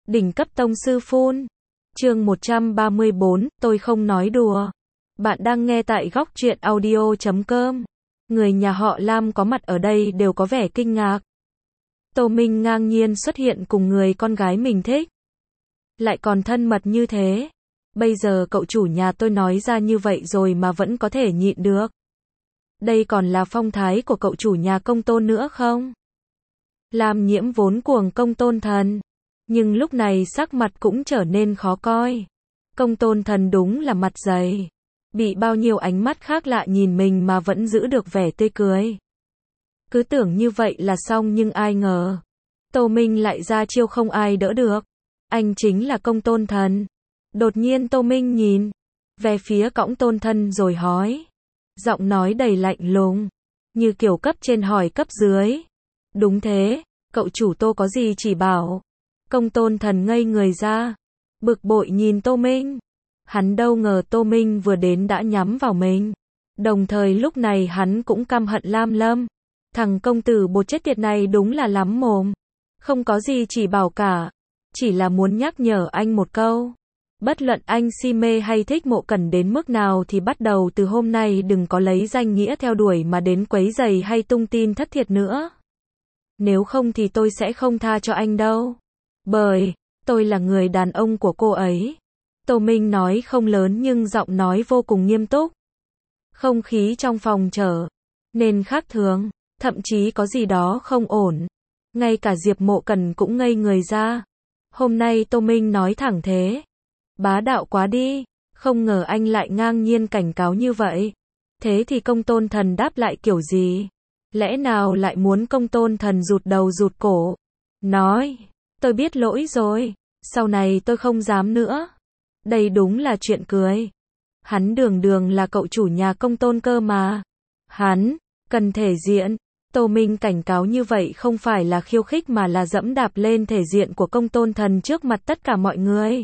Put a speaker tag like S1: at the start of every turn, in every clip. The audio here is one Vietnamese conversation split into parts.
S1: Đỉnh cấp tông sư phun. Chương 134, tôi không nói đùa. Bạn đang nghe tại góc truyện audio.com. Người nhà họ Lam có mặt ở đây đều có vẻ kinh ngạc. Tô Minh ngang nhiên xuất hiện cùng người con gái mình thích. Lại còn thân mật như thế. Bây giờ cậu chủ nhà tôi nói ra như vậy rồi mà vẫn có thể nhịn được. Đây còn là phong thái của cậu chủ nhà Công Tôn nữa không? Lam Nhiễm vốn cuồng Công Tôn Thần. Nhưng lúc này sắc mặt cũng trở nên khó coi. Công Tôn Thần đúng là mặt dày. Bị bao nhiêu ánh mắt khác lạ nhìn mình mà vẫn giữ được vẻ tươi cười. Cứ tưởng như vậy là xong nhưng ai ngờ. Tô Minh lại ra chiêu không ai đỡ được. Anh chính là Công Tôn Thần. Đột nhiên Tô Minh nhìn về phía cõng Tôn Thần rồi hỏi. Giọng nói đầy lạnh lùng. Như kiểu cấp trên hỏi cấp dưới. Đúng thế, cậu chủ Tô có gì chỉ bảo. Công Tôn Thần ngây người ra. Bực bội nhìn Tô Minh. Hắn đâu ngờ Tô Minh vừa đến đã nhắm vào mình. Đồng thời lúc này hắn cũng căm hận Lam Lâm. Thằng công tử bột chết tiệt này đúng là lắm mồm. Không có gì chỉ bảo cả. Chỉ là muốn nhắc nhở anh một câu. Bất luận anh si mê hay thích Mộ Cẩn đến mức nào thì bắt đầu từ hôm nay đừng có lấy danh nghĩa theo đuổi mà đến quấy rầy hay tung tin thất thiệt nữa. Nếu không thì tôi sẽ không tha cho anh đâu. Bởi, tôi là người đàn ông của cô ấy. Tô Minh nói không lớn nhưng giọng nói vô cùng nghiêm túc. Không khí trong phòng trở nên khác thường, thậm chí có gì đó không ổn. Ngay cả Diệp Mộ Cẩn cũng ngây người ra. Hôm nay Tô Minh nói thẳng thế. Bá đạo quá đi, không ngờ anh lại ngang nhiên cảnh cáo như vậy. Thế thì Công Tôn Thần đáp lại kiểu gì? Lẽ nào lại muốn Công Tôn Thần rụt đầu rụt cổ? Nói, tôi biết lỗi rồi, sau này tôi không dám nữa. Đây đúng là chuyện cười. Hắn đường đường là cậu chủ nhà Công Tôn cơ mà. Hắn, cần thể diện. Tô Minh cảnh cáo như vậy không phải là khiêu khích mà là dẫm đạp lên thể diện của Công Tôn Thần trước mặt tất cả mọi người.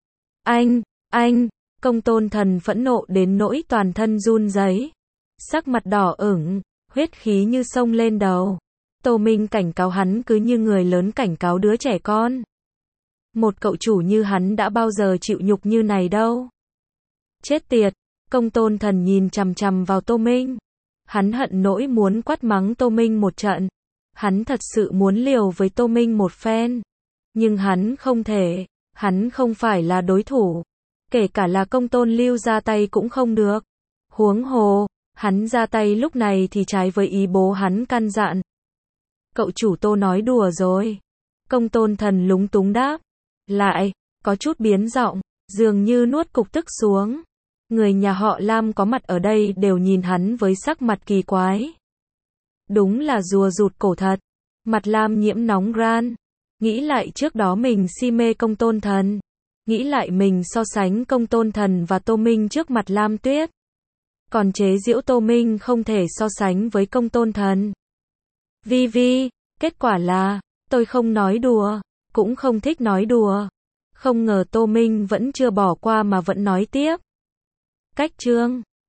S1: Anh, Công Tôn Thần phẫn nộ đến nỗi toàn thân run rẩy. Sắc mặt đỏ ửng, huyết khí như sông lên đầu. Tô Minh cảnh cáo hắn cứ như người lớn cảnh cáo đứa trẻ con. Một cậu chủ như hắn đã bao giờ chịu nhục như này đâu. Chết tiệt, Công Tôn Thần nhìn chằm chằm vào Tô Minh. Hắn hận nỗi muốn quát mắng Tô Minh một trận. Hắn thật sự muốn liều với Tô Minh một phen. Nhưng hắn không thể, hắn không phải là đối thủ. Kể cả là Công Tôn Lưu ra tay cũng không được. Huống hồ, hắn ra tay lúc này thì trái với ý bố hắn căn dặn. Cậu chủ Tô nói đùa rồi. Công Tôn Thần lúng túng đáp. Lại, có chút biến giọng, dường như nuốt cục tức xuống. Người nhà họ Lam có mặt ở đây đều nhìn hắn với sắc mặt kỳ quái. Đúng là rùa rụt cổ thật. Mặt Lam Nhiễm nóng ran. Nghĩ lại trước đó mình si mê Công Tôn Thần. Nghĩ lại mình so sánh Công Tôn Thần và Tô Minh trước mặt Lam Tuyết. Còn chế giễu Tô Minh không thể so sánh với Công Tôn Thần. Vi, kết quả là, tôi không nói đùa, cũng không thích nói đùa. Không ngờ Tô Minh vẫn chưa bỏ qua mà vẫn nói tiếp. Cách chương